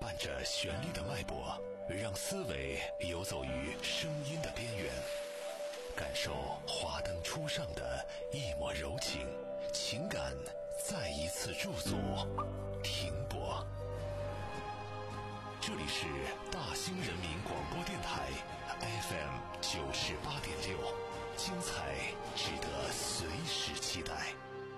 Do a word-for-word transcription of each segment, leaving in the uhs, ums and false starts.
伴着旋律的脉搏，让思维游走于声音的边缘，感受华灯初上的一抹柔情，情感再一次驻足停泊。这里是大兴人民广播电台 F M 九十八点六，精彩值得随时期待。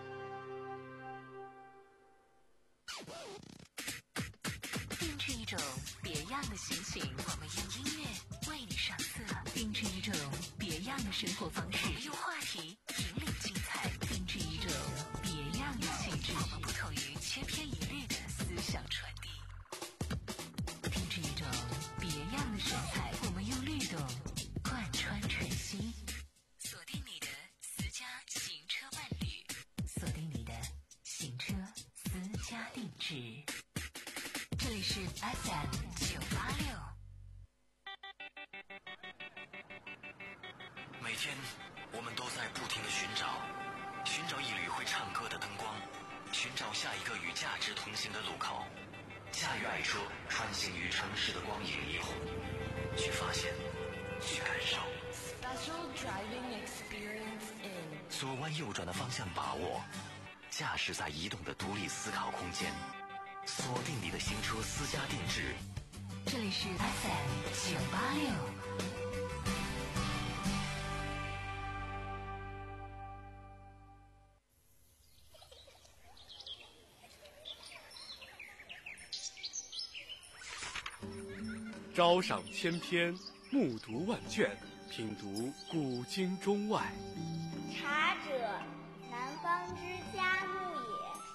定制一种别样的心情，我们用音乐为你上色；定制一种别样的生活方式，我们用话题引领精彩；定制一种别样的气质，我们不同于千篇一律的思想传递；定制一种别样的神采，我们用律动贯穿晨曦。锁定你的私家行车伴侣，锁定你的行车私家定制。这里是 F M 九八六。 每天我们都在不停地寻找，寻找一缕会唱歌的灯光，寻找下一个与价值同行的路口，驾驭爱车，穿行于城市的光影霓虹，去发现，去感受。 Special driving experience in 左弯右转的方向把握，驾驶在移动的独立思考空间，锁定你的行车私家定制。 这里是 F M 九八六。 朝赏千篇，暮读万卷，品读古今中外。 茶者，南方之嘉木也。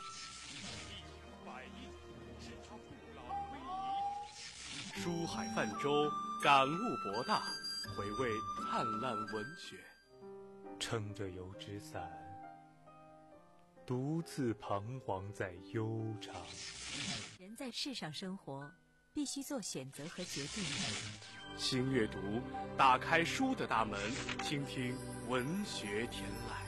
书海泛舟，感悟博大，回味灿烂文学。 撑着油纸伞，独自彷徨在悠长。 人在世上生活，必须做选择和决定。 新阅读，打开书的大门，倾听文学天籁。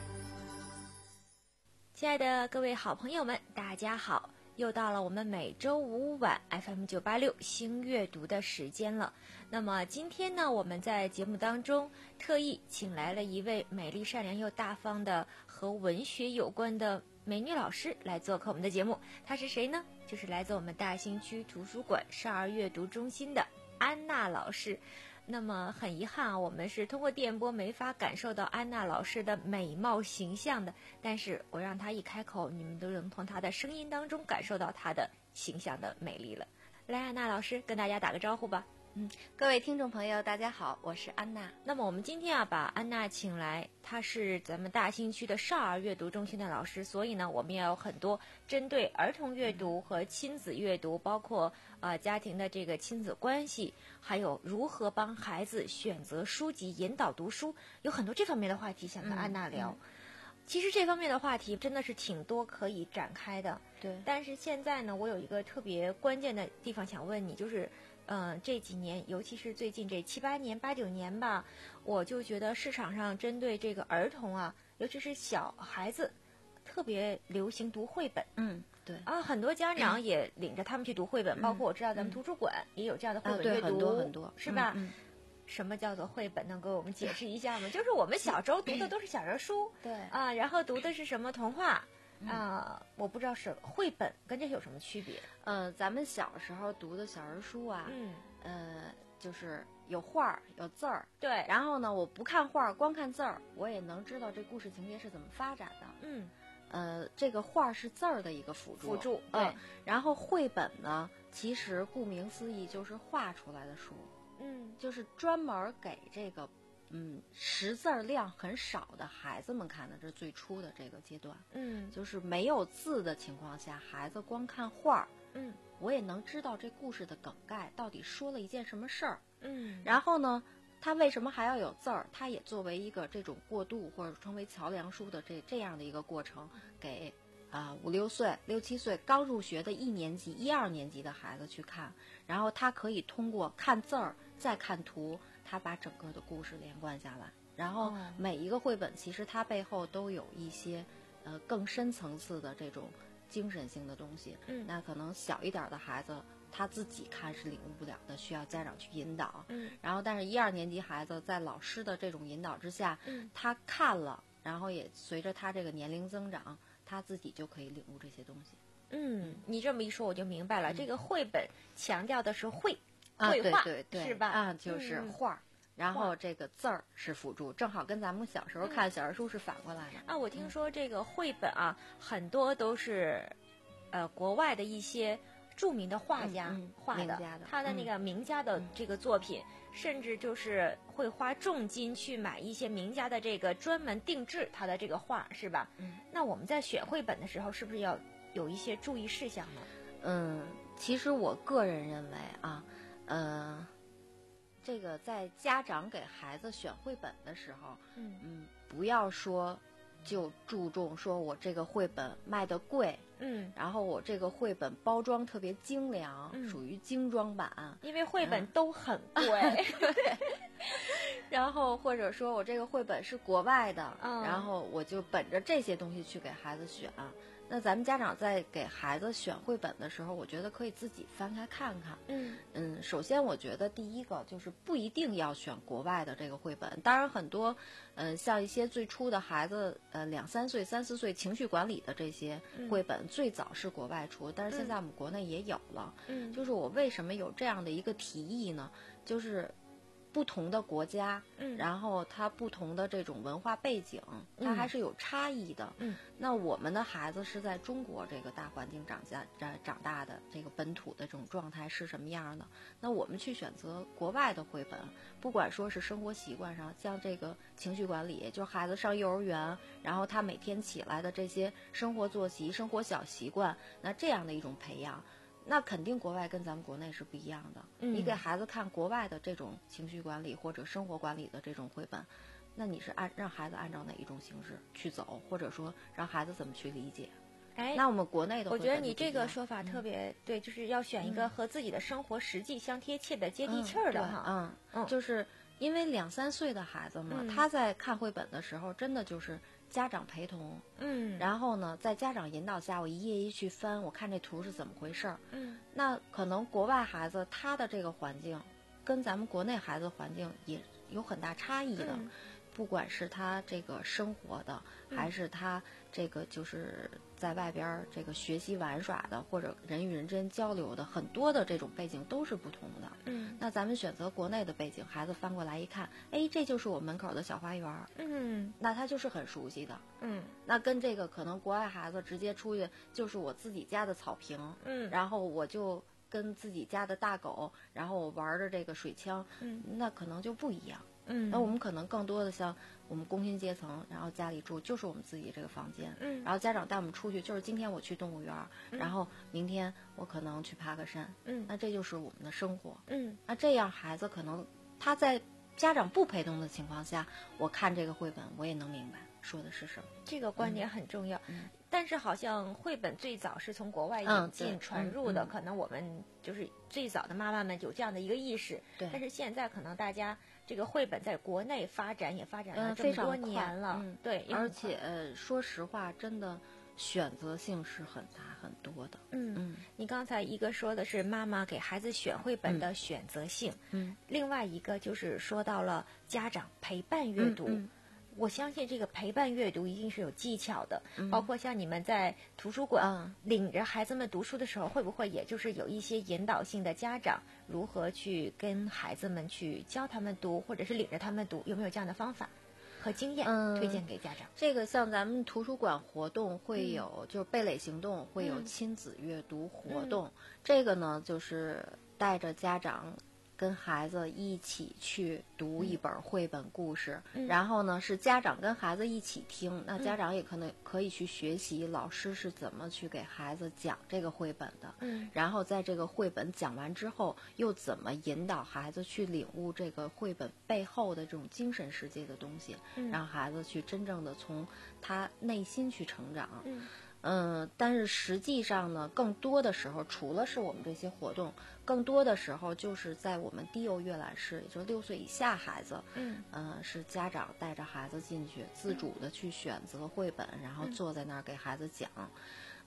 亲爱的各位好朋友们，大家好，又到了我们每周五晚 F M 九八六新阅读的时间了。那么今天呢，我们在节目当中特意请来了一位美丽善良又大方的和文学有关的美女老师来做客我们的节目。她是谁呢？就是来自我们大兴区图书馆少儿阅读中心的安娜老师。那么很遗憾啊，我们是通过电波没法感受到安娜老师的美貌形象的，但是我让她一开口，你们都能从她的声音当中感受到她的形象的美丽了。来，安娜老师跟大家打个招呼吧。 嗯，各位听众朋友大家好，我是安娜。 那么我们今天啊把安娜请来，她是咱们大兴区的少儿阅读中心的老师，所以呢我们也有很多针对儿童阅读和亲子阅读，包括呃家庭的这个亲子关系，还有如何帮孩子选择书籍引导读书，有很多这方面的话题想跟安娜聊。嗯嗯其实这方面的话题真的是挺多可以展开的， 对。 但是现在呢，我有一个特别关键的地方想问你，就是，嗯、呃，这几年，尤其是最近这七八年、八九年吧，我就觉得市场上针对这个儿童啊，尤其是小孩子，特别流行读绘本。 嗯，对。 啊，很多家长也领着他们去读绘本，嗯、包括我知道咱们图书馆也有这样的绘本阅读， 啊、很多很多， 是吧？ 嗯。嗯什么叫做绘本？能给我们解释一下吗？就是我们小时候读的都是小人书， 对啊，然后读的是什么童话啊？我不知道是绘本跟这有什么区别？ 呃，咱们小时候读的小人书啊， 嗯， 呃，就是有画儿有字儿， 对。 然后呢，我不看画儿，光看字儿，我也能知道这故事情节是怎么发展的。 嗯， 呃，这个画儿是字儿的一个辅助， 辅助对、 嗯。 然后绘本呢，其实顾名思义就是画出来的书。 嗯， 就是专门给这个嗯识字量很少的孩子们看的，这是最初的这个阶段。 嗯， 就是没有字的情况下，孩子光看画， 嗯， 我也能知道这故事的梗概到底说了一件什么事儿。 嗯， 然后呢，它为什么还要有字儿？它也作为一个这种过渡或者称为桥梁书的这这样的一个过程，给啊、呃、五六岁、六七岁刚入学的一年级、一二年级的孩子去看，然后他可以通过看字儿再看图，他把整个的故事连贯下来。然后每一个绘本其实它背后都有一些呃更深层次的这种精神性的东西。 嗯， 那可能小一点的孩子他自己看是领悟不了的，需要家长去引导。 嗯， 然后但是一二年级孩子在老师的这种引导之下， 嗯， 他看了，然后也随着他这个年龄增长，他自己就可以领悟这些东西。 嗯，你这么一说我就明白了，嗯、这个绘本强调的是绘， 啊、 绘画， 对对对， 是吧？ 啊，就是画。嗯然后这个字儿是辅助，正好跟咱们小时候看小人书是反过来的。 嗯、啊，我听说这个绘本啊，嗯、很多都是，呃，国外的一些著名的画家、 嗯嗯、 画的， 的他的那个名家的这个作品，嗯、甚至就是会花重金去买一些名家的这个专门定制他的这个画，是吧？ 嗯。 那我们在选绘本的时候，是不是要有一些注意事项呢？ 嗯，其实我个人认为啊，呃。这个在家长给孩子选绘本的时候， 嗯嗯，不要说就注重说我这个绘本卖的贵， 嗯， 然后我这个绘本包装特别精良， 嗯、 属于精装版， 因为绘本都很贵， 嗯、对。然后或者说我这个绘本是国外的， 嗯、 然后我就本着这些东西去给孩子选。那咱们家长在给孩子选绘本的时候，我觉得可以自己翻开看看。 嗯嗯，首先我觉得第一个就是不一定要选国外的这个绘本。当然很多，嗯、呃，像一些最初的孩子，呃，两三岁、三四岁情绪管理的这些绘本，嗯、最早是国外出，但是现在我们国内也有了。 嗯， 就是我为什么有这样的一个提议呢？就是不同的国家， 嗯， 然后它不同的这种文化背景，它还是有差异的。 嗯， 那我们的孩子是在中国这个大环境长下长长大的，这个本土的这种状态是什么样的？那我们去选择国外的绘本，不管说是生活习惯上，像这个情绪管理，就是孩子上幼儿园，然后他每天起来的这些生活作息、生活小习惯，那这样的一种培养。那肯定国外跟咱们国内是不一样的。 嗯、 你给孩子看国外的这种情绪管理或者生活管理的这种绘本，那你是按让孩子按照哪一种形式去走，或者说让孩子怎么去理解？ 哎， 那我们国内的绘本， 我觉得你这个说法特别、嗯、对，就是要选一个和自己的生活实际相贴切的、嗯、接地气儿的哈。 嗯，嗯就是因为两三岁的孩子嘛、 嗯， 他在看绘本的时候，真的就是家长陪同， 嗯， 然后呢，在家长引导下，我一页一去翻，我看这图是怎么回事儿， 嗯， 那可能国外孩子他的这个环境跟咱们国内孩子环境也有很大差异的， 嗯、 不管是他这个生活的， 嗯、 还是他这个就是在外边这个学习玩耍的，或者人与人之间交流的，很多的这种背景都是不同的。 嗯， 那咱们选择国内的背景，孩子翻过来一看，哎，这就是我门口的小花园， 嗯， 那他就是很熟悉的。 嗯， 那跟这个可能国外孩子直接出去就是我自己家的草坪， 嗯， 然后我就跟自己家的大狗，然后我玩着这个水枪， 嗯， 那可能就不一样。 嗯， 那我们可能更多的像我们工薪阶层，然后家里住就是我们自己这个房间， 嗯， 然后家长带我们出去，就是今天我去动物园， 嗯、 然后明天我可能去爬个山， 嗯， 那这就是我们的生活， 嗯， 那这样孩子可能他在家长不陪同的情况下，我看这个绘本，我也能明白说的是什么。 这个观点很重要， 嗯、 但是好像绘本最早是从国外引进、 嗯、 传入的、 嗯， 可能我们就是最早的妈妈们有这样的一个意识， 对。 但是现在可能大家这个绘本在国内发展也发展了嗯、 这么多年了， 嗯、 对， 而且、呃、说实话，真的选择性是很大很多的。 嗯嗯，你刚才一个说的是妈妈给孩子选绘本的选择性， 嗯， 另外一个就是说到了家长陪伴阅读。 嗯嗯我相信这个陪伴阅读一定是有技巧的， 嗯、 包括像你们在图书馆、 嗯、 领着孩子们读书的时候，会不会也就是有一些引导性的家长如何去跟孩子们去教他们读，或者是领着他们读，有没有这样的方法和经验、 嗯、 推荐给家长？ 这个像咱们图书馆活动会有， 嗯、 就是蓓蕾行动会有亲子阅读活动， 嗯、 这个呢就是带着家长跟孩子一起去读一本绘本故事， 嗯、 然后呢是家长跟孩子一起听，那家长也可能可以去学习老师是怎么去给孩子讲这个绘本的， 嗯， 然后在这个绘本讲完之后，又怎么引导孩子去领悟这个绘本背后的这种精神世界的东西， 嗯、 让孩子去真正的从他内心去成长。 嗯嗯，但是实际上呢，更多的时候，除了是我们这些活动，更多的时候就是在我们低幼阅览室，也就是六岁以下孩子， 嗯， 呃，是家长带着孩子进去，自主的去选择绘本，然后坐在那儿给孩子讲。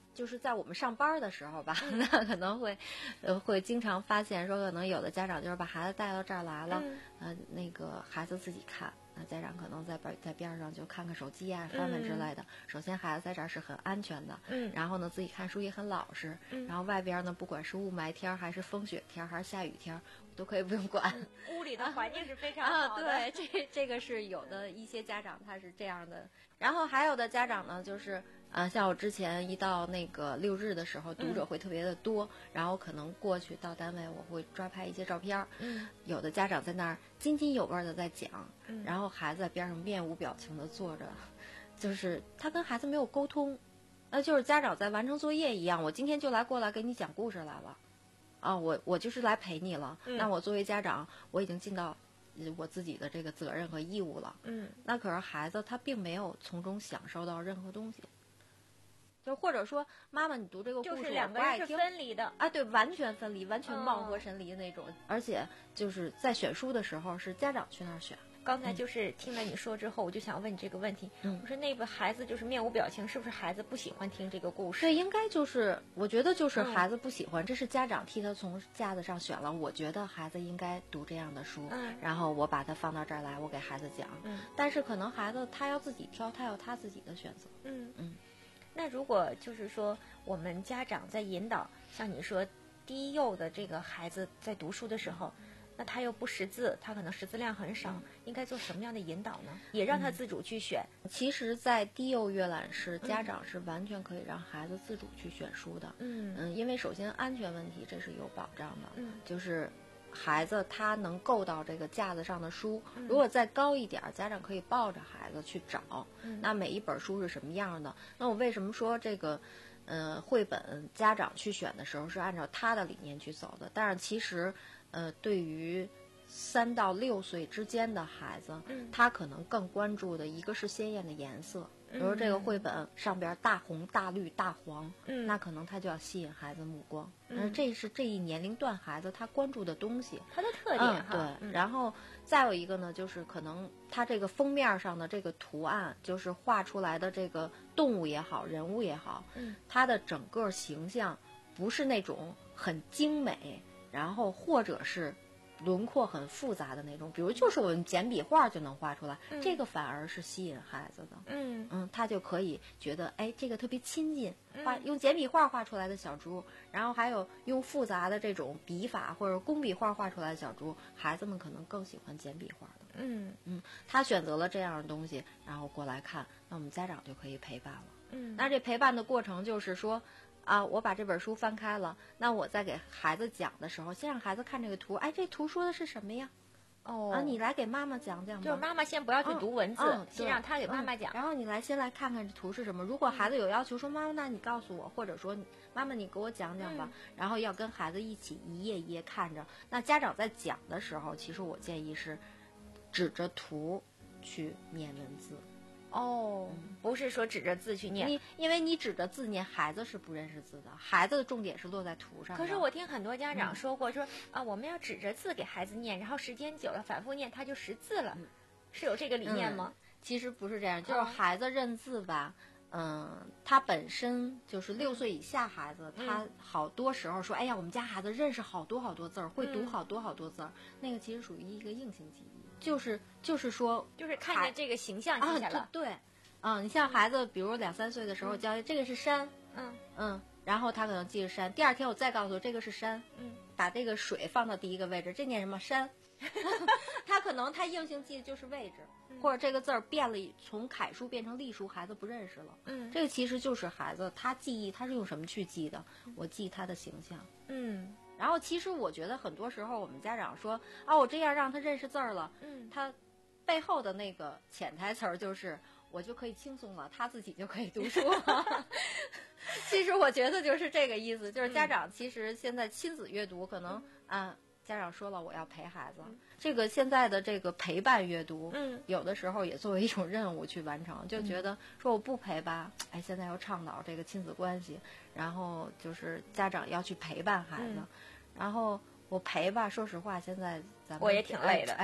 就是在我们上班的时候吧，那可能会，呃，会经常发现说，可能有的家长就是把孩子带到这儿来了， 嗯、 呃，那个孩子自己看，那家长可能在边在边上就看看手机啊、翻翻之类的。嗯、首先，孩子在这儿是很安全的， 嗯， 然后呢，自己看书也很老实， 嗯， 然后外边呢，不管是雾霾天还是风雪天还是下雨天，都可以不用管。 嗯、屋里的环境是非常好的。 啊、对，这这个是有的一些家长他是这样的，然后还有的家长呢，就是。啊，像我之前一到那个六日的时候，读者会特别的多，嗯、然后可能过去到单位，我会抓拍一些照片。 嗯， 有的家长在那儿津津有味的在讲， 嗯、 然后孩子在边上面无表情的坐着，就是他跟孩子没有沟通，那就是家长在完成作业一样。我今天就来过来给你讲故事来了，啊，我我就是来陪你了。 嗯、 那我作为家长，我已经尽到我自己的这个责任和义务了。 嗯， 那可是孩子他并没有从中享受到任何东西。就或者说，妈妈，你读这个故事， 就是两个人是分离的啊，对，完全分离，完全貌合神离的那种。嗯、而且就是在选书的时候，是家长去那儿选。 刚才就是听了你说之后，嗯、我就想问你这个问题。 嗯， 我说那个孩子就是面无表情，是不是孩子不喜欢听这个故事？ 对，应该就是，我觉得就是孩子不喜欢，嗯、这是家长替他从架子上选了。我觉得孩子应该读这样的书， 嗯、 然后我把他放到这儿来，我给孩子讲。 嗯， 但是可能孩子他要自己挑，他有他自己的选择。 嗯嗯。 那如果就是说我们家长在引导，像你说低幼的这个孩子在读书的时候，那他又不识字，他可能识字量很少，嗯、应该做什么样的引导呢？也让他自主去选。 嗯、其实，在低幼阅览室，家长是完全可以让孩子自主去选书的。 嗯嗯，因为首先安全问题这是有保障的。 嗯， 就是孩子他能够到这个架子上的书， 嗯、 如果再高一点，家长可以抱着孩子去找。 嗯、 那每一本书是什么样的？那我为什么说这个，呃，绘本家长去选的时候是按照他的理念去走的？但是其实，呃，对于三到六岁之间的孩子， 嗯、 他可能更关注的一个是鲜艳的颜色。比如这个绘本上边大红大绿大黄， 嗯， 那可能他就要吸引孩子目光， 嗯， 这是这一年龄段孩子他关注的东西， 他的特点哈、 嗯。对， 嗯、然后再有一个呢，就是可能他这个封面上的这个图案，就是画出来的这个动物也好，人物也好， 嗯， 他的整个形象不是那种很精美，然后或者是轮廓很复杂的那种，比如就是我们简笔画就能画出来， 嗯、 这个反而是吸引孩子的。 嗯嗯，他就可以觉得，哎，这个特别亲近，画嗯、 用简笔画画出来的小猪，然后还有用复杂的这种笔法或者工笔画画出来的小猪，孩子们可能更喜欢简笔画的。 嗯嗯，他选择了这样的东西，然后过来看，那我们家长就可以陪伴了。 嗯， 那这陪伴的过程就是说。啊，我把这本书翻开了，那我在给孩子讲的时候，先让孩子看这个图，哎，这图说的是什么呀？ 哦， 啊，你来给妈妈讲讲吧。 就是妈妈先不要去读文字， 嗯嗯、 先让他给妈妈讲、 嗯。然后你来先来看看这图是什么。如果孩子有要求说妈妈，那你告诉我，或者说妈妈你给我讲讲吧。 嗯、 然后要跟孩子一起一页一页看着。那家长在讲的时候，其实我建议是指着图去念文字。 哦，不是说指着字去念， 你因为你指着字念，孩子是不认识字的，孩子的重点是落在图上。 可是我听很多家长说过，嗯、说啊，我们要指着字给孩子念，然后时间久了反复念，他就识字了，嗯、是有这个理念吗？ 嗯、其实不是这样，就是孩子认字吧，嗯，他本身就是六岁以下孩子， 嗯、 他好多时候说，哎呀，我们家孩子认识好多好多字儿，会读好多好多字儿，嗯、那个其实属于一个硬性记忆。就是就是说， 就是看见这个形象记下了。 啊、对，嗯，你像孩子，比如两三岁的时候教、嗯、这个是山， 嗯嗯，然后他可能记着山。第二天我再告诉这个是山， 嗯， 把这个水放到第一个位置，这念什么山？他可能他硬性记的就是位置， 嗯、 或者这个字儿变了，从楷书变成隶书，孩子不认识了。 嗯， 这个其实就是孩子他记忆他是用什么去记的？我记他的形象。 嗯。 然后其实我觉得很多时候我们家长说啊，我这样让他认识字儿了， 嗯， 他背后的那个潜台词儿就是我就可以轻松了，他自己就可以读书了。其实我觉得就是这个意思，就是家长其实现在亲子阅读可能、嗯、啊，家长说了我要陪孩子，嗯、这个现在的这个陪伴阅读， 嗯， 有的时候也作为一种任务去完成，就觉得说我不陪吧，哎，现在要倡导这个亲子关系，然后就是家长要去陪伴孩子。嗯，然后我陪吧，说实话，现在咱们我也挺累的。 哎，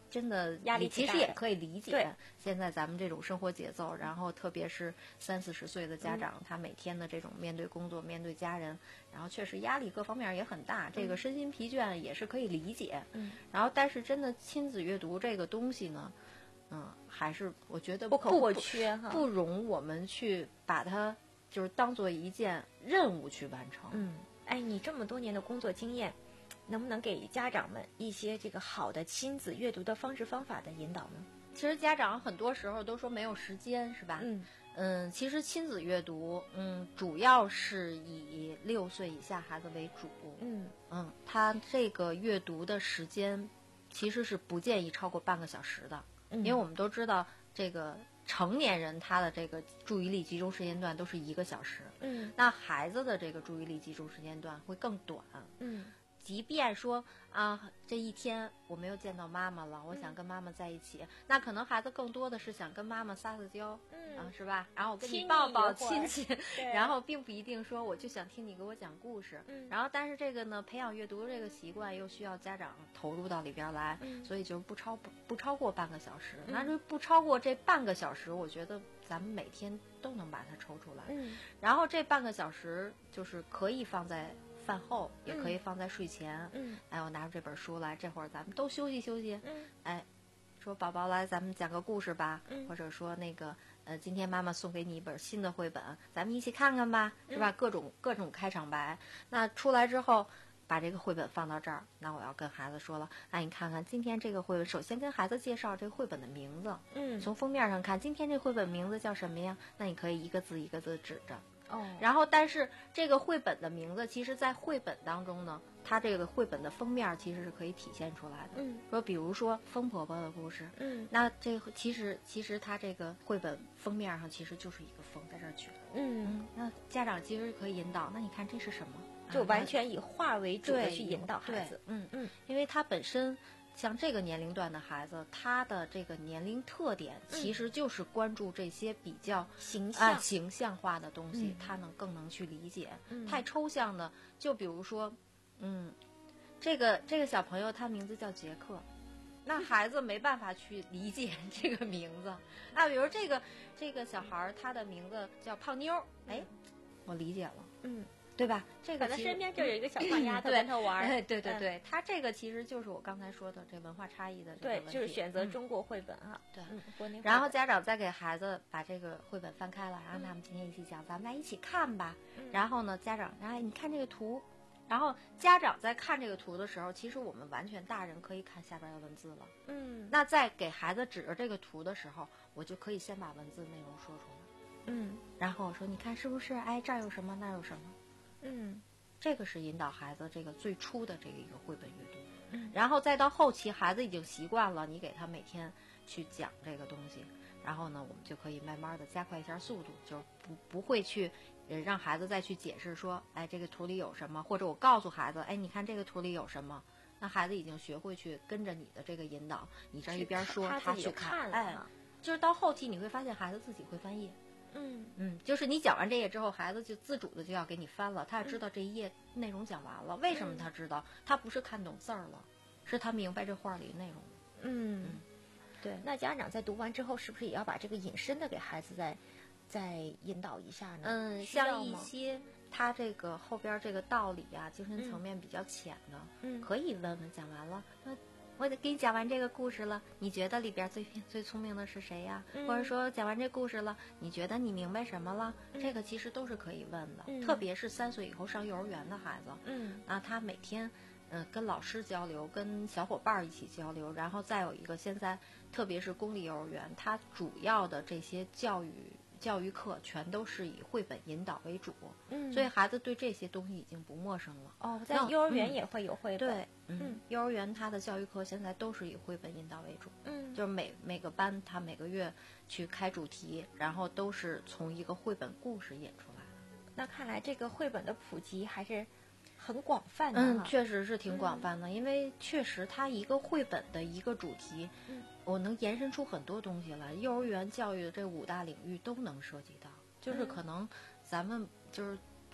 真的压力其挺大的实也可以理对解。现在咱们这种生活节奏，然后特别是三四十岁的家长，他每天的这种面对工作、面对家人，然后确实压力各方面也很大，这个身心疲倦也是可以理解。 嗯， 然后但是真的亲子阅读这个东西呢，嗯，还是我觉得不可或缺哈。 不容我们去把它就是当做一件任务去完成。 嗯，哎，你这么多年的工作经验，能不能给家长们一些这个好的亲子阅读的方式方法的引导呢？ 其实家长很多时候都说没有时间，是吧？ 嗯嗯，其实亲子阅读，嗯，主要是以六岁以下孩子为主。 嗯嗯，他这个阅读的时间其实是不建议超过半个小时的， 嗯， 因为我们都知道这个成年人他的这个注意力集中时间段都是一个小时， 嗯那孩子的这个注意力集中时间段会更短。 嗯即便说啊，这一天我没有见到妈妈了，我想跟妈妈在一起，那可能孩子更多的是想跟妈妈撒撒娇， 嗯啊，是吧？然后我跟亲你你抱抱一会儿亲亲，然后并不一定说我就想听你给我讲故事。 嗯然后但是这个呢，培养阅读这个习惯又需要家长投入到里边来， 嗯所以就是不超不不超过半个小时。 嗯那就不超过这半个小时，我觉得咱们每天都能把它抽出来。 嗯然后这半个小时就是可以放在饭后，也可以放在睡前。 嗯哎，我拿出这本书来，这会儿咱们都休息休息。 嗯哎，说宝宝来，咱们讲个故事吧， 嗯或者说那个呃，今天妈妈送给你一本新的绘本，咱们一起看看吧，是吧？各种各种开场白。那出来之后，把这个绘本放到这儿，那我要跟孩子说了，那你看看今天这个绘本，首先跟孩子介绍这个绘本的名字， 嗯从封面上看，今天这绘本名字叫什么呀？那你可以一个字一个字指着。 哦， 然后，但是这个绘本的名字，其实在绘本当中呢，它这个绘本的封面其实是可以体现出来的。 嗯说，比如说风婆婆的故事， 嗯那这个其实其实它这个绘本封面上其实就是一个风在这儿举着。 嗯， 那家长其实可以引导，那你看这是什么？ 就啊完全以画为主的对去引导孩对子。 嗯嗯， 因为他本身像这个年龄段的孩子，他的这个年龄特点其实就是关注这些比较形啊象。 形象化的东西， 嗯他能更能去理解。 嗯太抽象的，就比如说，嗯，这个这个小朋友他名字叫杰克，那孩子没办法去理解这个名字。啊，比如这个这个小孩儿他的名字叫胖妞儿，哎，我理解了， 嗯， 对吧？这个可能其实身边就有一个小胖丫头对跟他玩儿。 哎，对对嗯对，他这个其实就是我刚才说的这文化差异的这个对问，题， 就是选择嗯中国绘本哈。 对嗯，国内绘然后本家长再给孩子把这个绘本翻开了，然后他们今天一起讲，咱们来一起看吧。 嗯然后呢，家长，哎，你看这个图，然后家长在看这个图的时候，其实我们完全大人可以看下边的文字了。 嗯那在给孩子指着这个图的时候，我就可以先把文字内容说出来， 嗯然后我说，你看是不是？哎，这儿有什么，那儿有什么？ 嗯这个是引导孩子这个最初的这个一个绘本阅读。 嗯然后再到后期，孩子已经习惯了，你给他每天去讲这个东西，然后呢，我们就可以慢慢的加快一下速度，就是不不会去呃让孩子再去解释说，哎，这个图里有什么，或者我告诉孩子，哎，你看这个图里有什么，那孩子已经学会去跟着你的这个引导，你这儿一边说， 他自己就他去看，哎， 看了哈。 就是到后期你会发现孩子自己会翻页。 嗯嗯，就是你讲完这页之后，孩子就自主的就要给你翻了，他要知道这一页内容讲完了。为什么他知道？他不是看懂字儿了，是他明白这画里内容。 嗯，对。那家长在读完之后，是不是也要把这个引申的给孩子再再引导一下呢？ 嗯， 需要像一吗些他这个后边这个道理啊，精神层面比较浅的， 嗯可以问问。讲完了，那我得给你讲完这个故事了，你觉得里边最最聪明的是谁呀？ 嗯或者说讲完这故事了，你觉得你明白什么了？ 嗯这个其实都是可以问的， 嗯特别是三岁以后上幼儿园的孩子。 嗯啊，他每天，嗯、跟老师交流，跟小伙伴儿一起交流，然后再有一个，现在特别是公立幼儿园，它主要的这些教育教育课全都是以绘本引导为主， 嗯， 所以孩子对这些东西已经不陌生了。 哦，在那幼儿园嗯也会有绘本。 对，嗯， 嗯幼儿园它的教育课现在都是以绘本引导为主， 嗯， 就是每每个班他每个月去开主题，然后都是从一个绘本故事引出来的。 那看来这个绘本的普及还是很广泛的嗯， 哈。 确实是挺广泛的，因为确实它一个绘本的一个主题， 嗯我能延伸出很多东西来。幼儿园教育的这五大领域都能涉及到，就是嗯可能咱们就是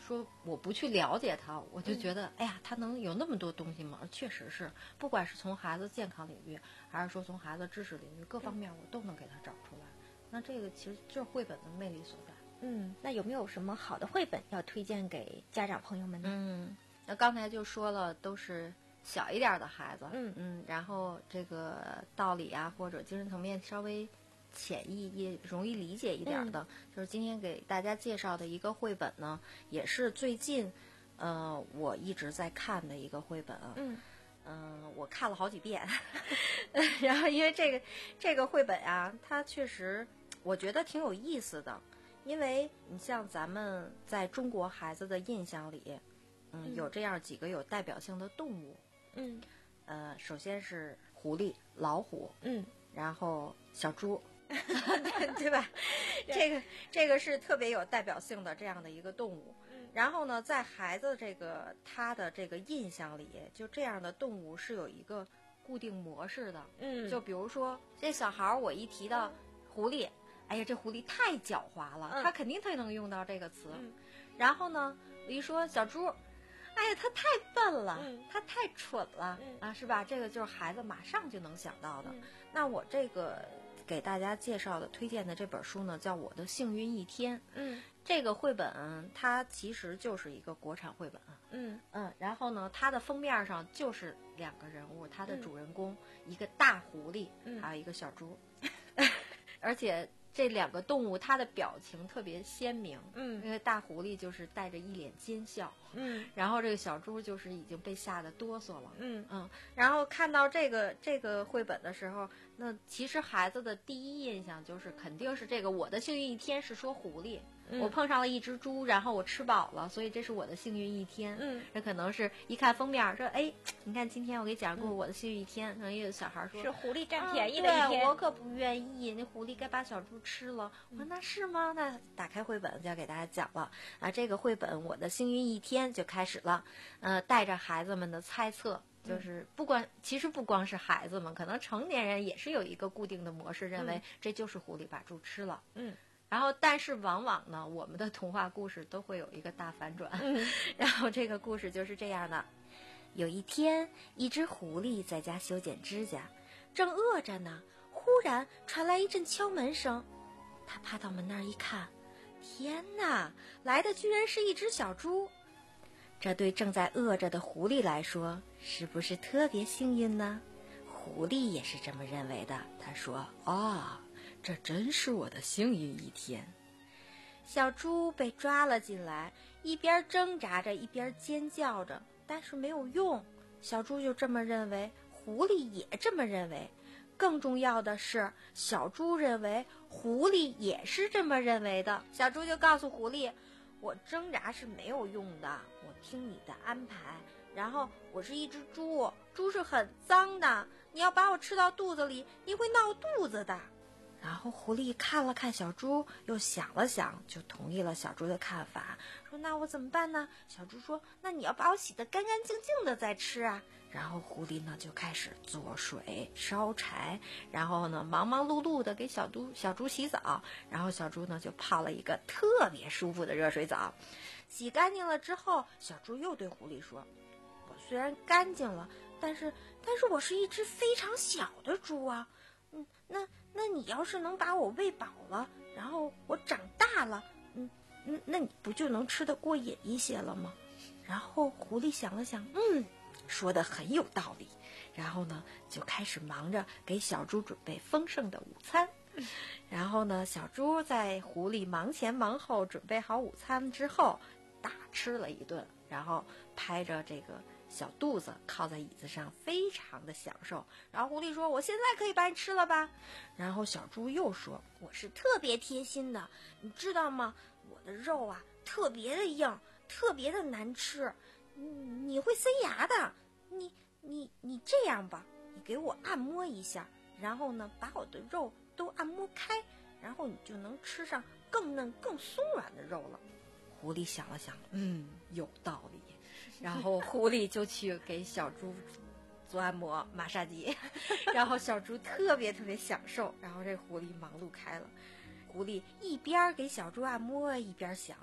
说我不去了解它，我就觉得，哎呀，它能有那么多东西吗？确实是，不管是从孩子健康领域，还是说从孩子知识领域，各方面我都能给他找出来。那这个其实就是绘本的魅力所在。 嗯，那有没有什么好的绘本要推荐给家长朋友们呢？ 嗯，那刚才就说了，都是小一点的孩子， 嗯嗯，然后这个道理啊，或者精神层面稍微浅易也容易理解一点的，嗯、就是今天给大家介绍的一个绘本呢，也是最近，呃，我一直在看的一个绘本啊。 嗯嗯、呃，我看了好几遍，然后因为这个这个绘本啊，它确实我觉得挺有意思的，因为你像咱们在中国孩子的印象里，嗯， 嗯有这样几个有代表性的动物， 嗯， 呃，首先是狐狸、老虎， 嗯， 然后小猪。对吧？这个这个是特别有代表性的这样的一个动物。然后呢，在孩子这个他的这个印象里，就这样的动物是有一个固定模式的。 嗯， 就比如说这小孩儿，我一提到狐狸，哎呀，这狐狸太狡猾了， 嗯、 他肯定他能用到这个词。 嗯、 然后呢，我一说小猪，哎呀，他太笨了， 嗯、 他太蠢了、 嗯、 啊，是吧？这个就是孩子马上就能想到的。 嗯、 那我这个。给大家介绍的推荐的这本书呢，叫《我的幸运一天》。 嗯， 这个绘本它其实就是一个国产绘本。 嗯嗯，然后呢，它的封面上就是两个人物，它的主人公、嗯、一个大狐狸， 嗯、 还有一个小猪，而且这两个动物它的表情特别鲜明。 嗯， 因为大狐狸就是带着一脸奸笑。 嗯， 然后这个小猪就是已经被吓得哆嗦了。 嗯嗯，然后看到这个这个绘本的时候，那其实孩子的第一印象就是肯定是这个我的幸运一天是说狐狸、嗯、我碰上了一只猪，然后我吃饱了，所以这是我的幸运一天。 嗯， 这可能是一看封面说，哎，你看今天我给讲故事、嗯、我的幸运一天，可能有小孩说是狐狸占便宜的一天、 嗯、对，我可不愿意，那狐狸该把小猪吃了。我说那是吗？那打开绘本就要给大家讲了啊，这个绘本我的幸运一天就开始了。呃，带着孩子们的猜测，就是不光、嗯、其实不光是孩子们，可能成年人也是有一个固定的模式，认为这就是狐狸把猪吃了。 嗯， 然后但是往往呢，我们的童话故事都会有一个大反转。 嗯， 然后这个故事就是这样的：有一天，一只狐狸在家修剪指甲，正饿着呢，忽然传来一阵敲门声。他爬到门那儿一看，天哪，来的居然是一只小猪。这对正在饿着的狐狸来说，是不是特别幸运呢？狐狸也是这么认为的。他说：“啊，这真是我的幸运一天。”小猪被抓了进来，一边挣扎着，一边尖叫着，但是没有用。小猪就这么认为，狐狸也这么认为。更重要的是，小猪认为狐狸也是这么认为的。小猪就告诉狐狸，我挣扎是没有用的，我听你的安排。然后我是一只猪，猪是很脏的，你要把我吃到肚子里，你会闹肚子的。然后狐狸看了看小猪，又想了想，就同意了小猪的看法，说那我怎么办呢？小猪说，那你要把我洗得干干净净的再吃啊。然后狐狸呢就开始做水烧柴，然后呢忙忙碌碌的给小猪小猪洗澡，然后小猪呢就泡了一个特别舒服的热水澡。洗干净了之后，小猪又对狐狸说，我虽然干净了，但是但是我是一只非常小的猪啊。嗯，那那你要是能把我喂饱了，然后我长大了，嗯嗯，那你不就能吃得过瘾一些了吗？然后狐狸想了想，嗯，说得很有道理。然后呢，就开始忙着给小猪准备丰盛的午餐。然后呢，小猪在狐狸忙前忙后准备好午餐之后，大吃了一顿，然后拍着这个小肚子靠在椅子上，非常的享受。然后狐狸说，我现在可以把你吃了吧？然后小猪又说，我是特别贴心的，你知道吗？我的肉啊特别的硬，特别的难吃，你会塞牙的。你你你这样吧，你给我按摩一下，然后呢把我的肉都按摩开，然后你就能吃上更嫩更松软的肉了。狐狸想了想，嗯，有道理。然后狐狸就去给小猪做按摩马杀鸡，然后小猪特别特别享受，然后这狐狸忙碌开了。狐狸一边给小猪按摩，一边想，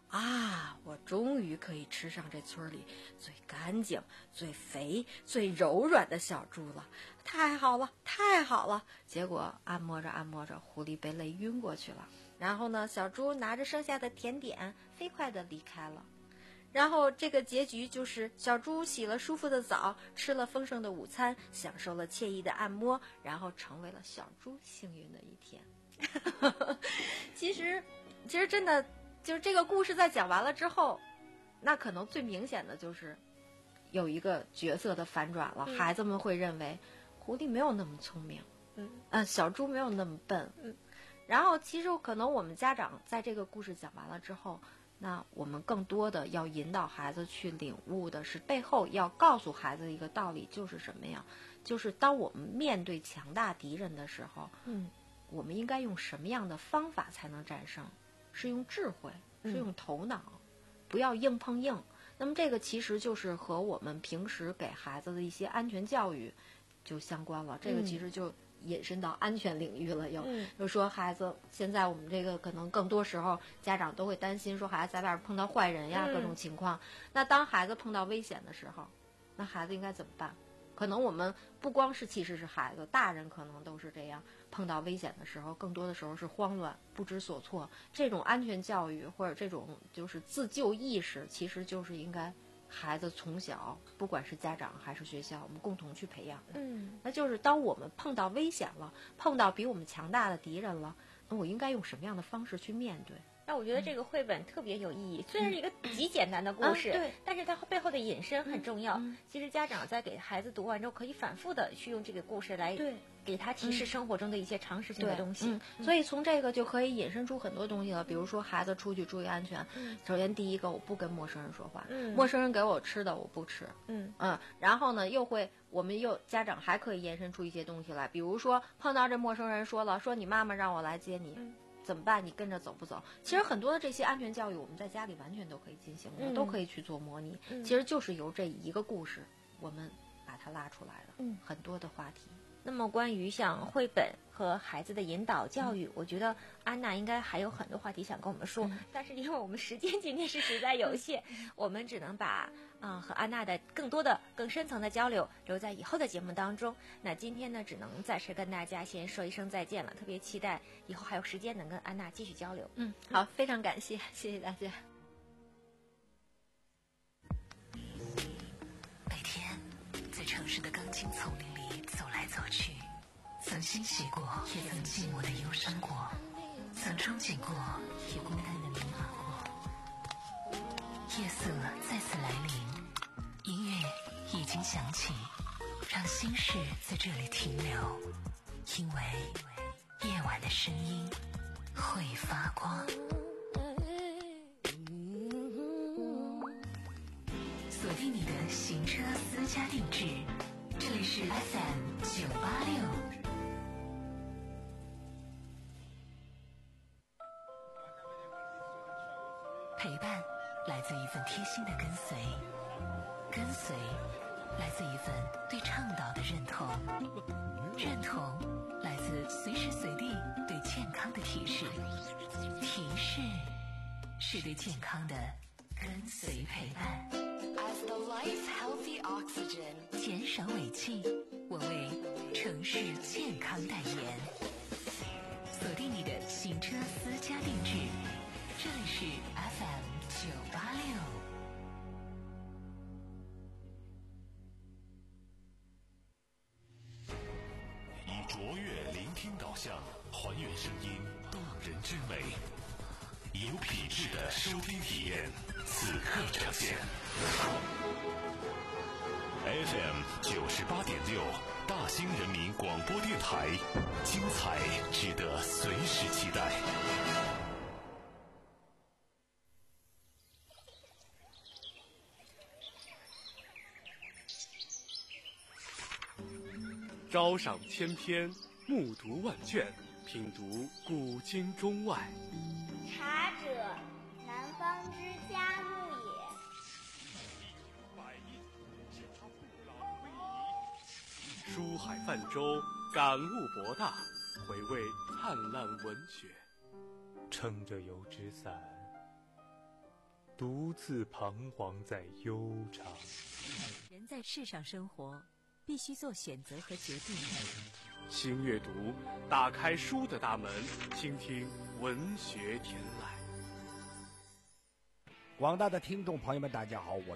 啊，我终于可以吃上这村里最干净、最肥、最柔软的小猪了，太好了，太好了！结果按摩着按摩着，狐狸被累晕过去了。然后呢，小猪拿着剩下的甜点，飞快地离开了。然后这个结局就是小猪洗了舒服的澡，吃了丰盛的午餐，享受了惬意的按摩，然后成为了小猪幸运的一天。其实，其实真的就是这个故事在讲完了之后，那可能最明显的就是有一个角色的反转了。嗯、孩子们会认为狐狸没有那么聪明，嗯，呃，小猪没有那么笨，嗯。然后其实可能我们家长在这个故事讲完了之后，那我们更多的要引导孩子去领悟的是背后要告诉孩子一个道理，就是什么呀？就是当我们面对强大敌人的时候，嗯，我们应该用什么样的方法才能战胜？是用智慧，是用头脑，嗯、不要硬碰硬。那么这个其实就是和我们平时给孩子的一些安全教育就相关了。这个其实就引申到安全领域了，又、嗯、就说孩子现在我们这个可能更多时候家长都会担心说孩子在外边碰到坏人呀、嗯、各种情况。那当孩子碰到危险的时候，那孩子应该怎么办？可能我们不光是其实是孩子，大人可能都是这样，碰到危险的时候更多的时候是慌乱不知所措。这种安全教育或者这种就是自救意识，其实就是应该孩子从小不管是家长还是学校我们共同去培养的。嗯，那就是当我们碰到危险了，碰到比我们强大的敌人了，那我应该用什么样的方式去面对？ 那我觉得这个绘本特别有意义，虽然是一个极简单的故事，嗯啊、对，但是它背后的引申很重要。嗯嗯、其实家长在给孩子读完之后，可以反复的去用这个故事来对给他提示生活中的一些常识性的东西。嗯嗯、 所以从这个就可以引申出很多东西了，比如说孩子出去注意安全。嗯、首先第一个，我不跟陌生人说话，嗯、陌生人给我吃的我不吃。嗯嗯，然后呢，又会我们又家长还可以延伸出一些东西来，比如说碰到这陌生人说了，说你妈妈让我来接你。嗯，怎么办？你跟着走不走？其实很多的这些安全教育，我们在家里完全都可以进行的，嗯、都可以去做模拟。嗯、其实就是由这一个故事，我们把它拉出来了。嗯，很多的话题。 那么关于像绘本和孩子的引导教育，嗯、我觉得安娜应该还有很多话题想跟我们说，嗯、但是因为我们时间今天是实在有限，嗯、我们只能把啊、呃、和安娜的更多的更深层的交流留在以后的节目当中。那今天呢，只能暂时跟大家先说一声再见了，特别期待以后还有时间能跟安娜继续交流。 嗯，好，非常感谢，谢谢大家。 每天在城市的钢筋丛林里走来走去，曾欣喜过，也曾寂寞的忧伤过，曾憧憬过，也孤单的迷茫过。夜色再次来临，音乐已经响起，让心事在这里停留，因为夜晚的声音会发光。锁定你的行车私家定制，这里是 F M 九八六。陪伴来自一份贴心的跟随，跟随来自一份对倡导的认同，认同来自随时随地对健康的提示，提示是对健康的跟随陪伴。As the life healthy oxygen， 减少尾气，我为城市健康代言。锁定你的行车私家定制，这里是 F M 九八六。 以卓越聆听导向，还原声音动人之美，有品质的收听体验，此刻呈现。F M 九十八点六，大兴人民广播电台，精彩值得随时期待。 朝赏千篇，暮读万卷，品读古今中外。 茶者，南方之嘉木也。 书海泛舟，感悟博大，回味灿烂文学。 撑着油纸伞， 独自彷徨在悠长。 人在世上生活，必须做选择和决定。 新阅读，打开书的大门，倾听文学天籁。 广大的听众朋友们，大家好，我